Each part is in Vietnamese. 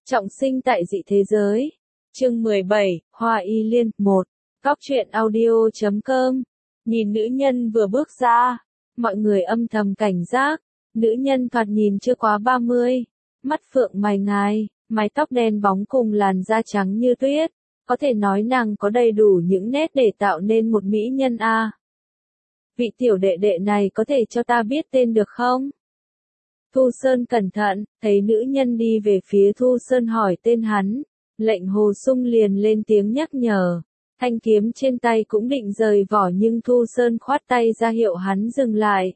Trọng sinh tại dị thế giới. Chương 17, Hoa Y Liên 1. Góc truyện audio.com. Nhìn nữ nhân vừa bước ra, mọi người âm thầm cảnh giác. Nữ nhân thoạt nhìn chưa quá 30, mắt phượng mày ngài, mái tóc đen bóng cùng làn da trắng như tuyết. Có thể nói nàng có đầy đủ những nét để tạo nên một mỹ nhân a. Vị tiểu đệ đệ này có thể cho ta biết tên được không? Thu Sơn cẩn thận, thấy nữ nhân đi về phía Thu Sơn hỏi tên hắn. Lệnh Hồ Sung liền lên tiếng nhắc nhở. Thanh kiếm trên tay cũng định rời vỏ nhưng Thu Sơn khoát tay ra hiệu hắn dừng lại.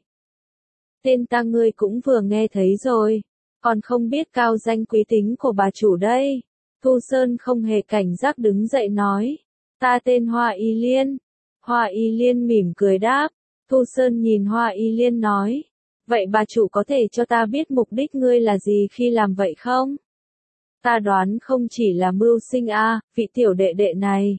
Tên ta ngươi cũng vừa nghe thấy rồi, còn không biết cao danh quý tính của bà chủ đây. Thu Sơn không hề cảnh giác đứng dậy nói. Ta tên Hoa Y Liên. Hoa Y Liên mỉm cười đáp. Thu Sơn nhìn Hoa Y Liên nói. Vậy bà chủ có thể cho ta biết mục đích ngươi là gì khi làm vậy không? Ta đoán không chỉ là mưu sinh vị tiểu đệ đệ này.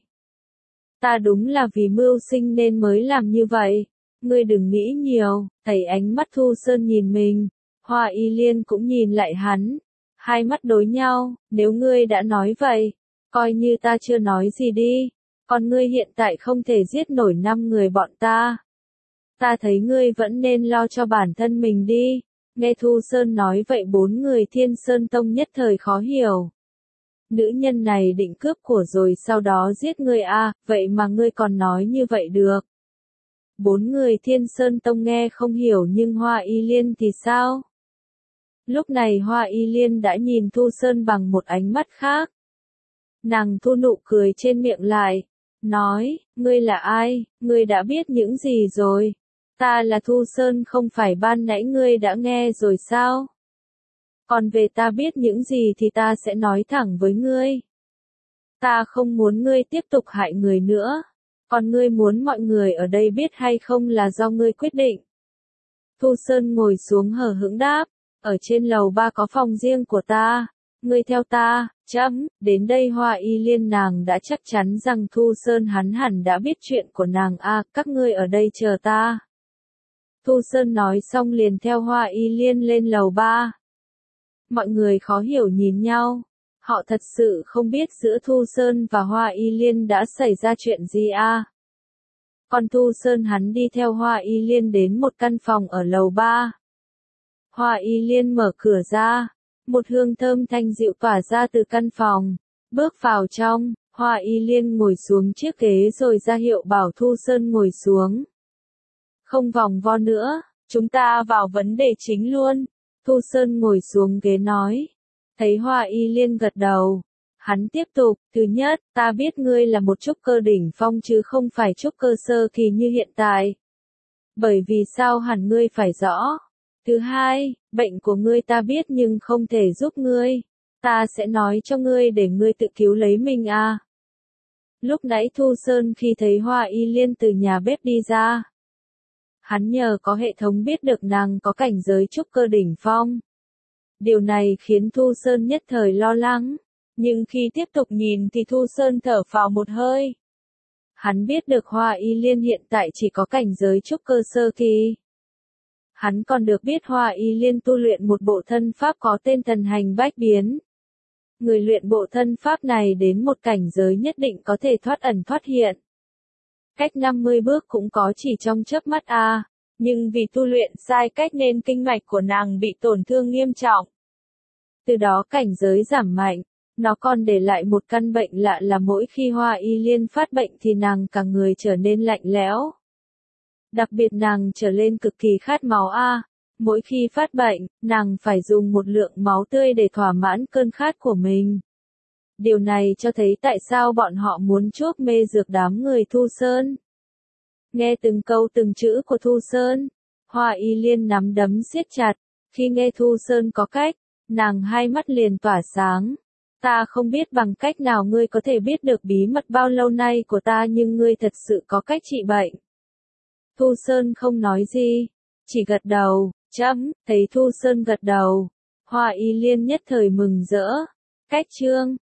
Ta đúng là vì mưu sinh nên mới làm như vậy. Ngươi đừng nghĩ nhiều. Thấy ánh mắt Thu Sơn nhìn mình, Hoa Y Liên cũng nhìn lại hắn. Hai mắt đối nhau, nếu ngươi đã nói vậy, coi như ta chưa nói gì đi. Còn ngươi hiện tại không thể giết nổi 5 người bọn ta. Ta thấy ngươi vẫn nên lo cho bản thân mình đi. Nghe Thu Sơn nói vậy 4 người Thiên Sơn Tông nhất thời khó hiểu. Nữ nhân này định cướp của rồi sau đó giết ngươi vậy mà ngươi còn nói như vậy được. 4 người Thiên Sơn Tông nghe không hiểu nhưng Hoa Y Liên thì sao? Lúc này Hoa Y Liên đã nhìn Thu Sơn bằng một ánh mắt khác. Nàng thu nụ cười trên miệng lại, nói, ngươi là ai, ngươi đã biết những gì rồi? Ta là Thu Sơn không phải ban nãy ngươi đã nghe rồi sao? Còn về ta biết những gì thì ta sẽ nói thẳng với ngươi. Ta không muốn ngươi tiếp tục hại người nữa. Còn ngươi muốn mọi người ở đây biết hay không là do ngươi quyết định. Thu Sơn ngồi xuống hờ hững đáp. Ở trên lầu 3 có phòng riêng của ta. Ngươi theo ta, đến đây Hoa Y Liên nàng đã chắc chắn rằng Thu Sơn hắn hẳn đã biết chuyện của nàng các ngươi ở đây chờ ta. Thu Sơn nói xong liền theo Hoa Y Liên lên lầu 3. Mọi người khó hiểu nhìn nhau. Họ thật sự không biết giữa Thu Sơn và Hoa Y Liên đã xảy ra chuyện gì Còn Thu Sơn hắn đi theo Hoa Y Liên đến một căn phòng ở lầu 3. Hoa Y Liên mở cửa ra. Một hương thơm thanh dịu tỏa ra từ căn phòng. Bước vào trong, Hoa Y Liên ngồi xuống chiếc ghế rồi ra hiệu bảo Thu Sơn ngồi xuống. Không vòng vo nữa, chúng ta vào vấn đề chính luôn. Thu Sơn ngồi xuống ghế nói. Thấy Hoa Y Liên gật đầu. Hắn tiếp tục, thứ nhất, ta biết ngươi là một trúc cơ đỉnh phong chứ không phải trúc cơ sơ kỳ như hiện tại. Bởi vì sao hẳn ngươi phải rõ. Thứ hai, bệnh của ngươi ta biết nhưng không thể giúp ngươi. Ta sẽ nói cho ngươi để ngươi tự cứu lấy mình Lúc nãy Thu Sơn khi thấy Hoa Y Liên từ nhà bếp đi ra. Hắn nhờ có hệ thống biết được nàng có cảnh giới trúc cơ đỉnh phong. Điều này khiến Thu Sơn nhất thời lo lắng. Nhưng khi tiếp tục nhìn thì Thu Sơn thở phào một hơi. Hắn biết được Hoa Y Liên hiện tại chỉ có cảnh giới trúc cơ sơ kỳ. Hắn còn được biết Hoa Y Liên tu luyện một bộ thân pháp có tên Thần Hành Bách Biến. Người luyện bộ thân pháp này đến một cảnh giới nhất định có thể thoát ẩn thoát hiện. Cách 50 bước cũng có chỉ trong chớp mắt nhưng vì tu luyện sai cách nên kinh mạch của nàng bị tổn thương nghiêm trọng. Từ đó cảnh giới giảm mạnh, nó còn để lại một căn bệnh lạ là mỗi khi Hoa Y Liên phát bệnh thì nàng cả người trở nên lạnh lẽo. Đặc biệt nàng trở lên cực kỳ khát máu mỗi khi phát bệnh, nàng phải dùng một lượng máu tươi để thỏa mãn cơn khát của mình. Điều này cho thấy tại sao bọn họ muốn chuốc mê dược đám người Thu Sơn. Nghe từng câu từng chữ của Thu Sơn, Hoa Y Liên nắm đấm siết chặt. Khi nghe Thu Sơn có cách, nàng hai mắt liền tỏa sáng. Ta không biết bằng cách nào ngươi có thể biết được bí mật bao lâu nay của ta nhưng ngươi thật sự có cách trị bệnh. Thu Sơn không nói gì, chỉ gật đầu. Thấy Thu Sơn gật đầu, Hoa Y Liên nhất thời mừng rỡ. Cách chương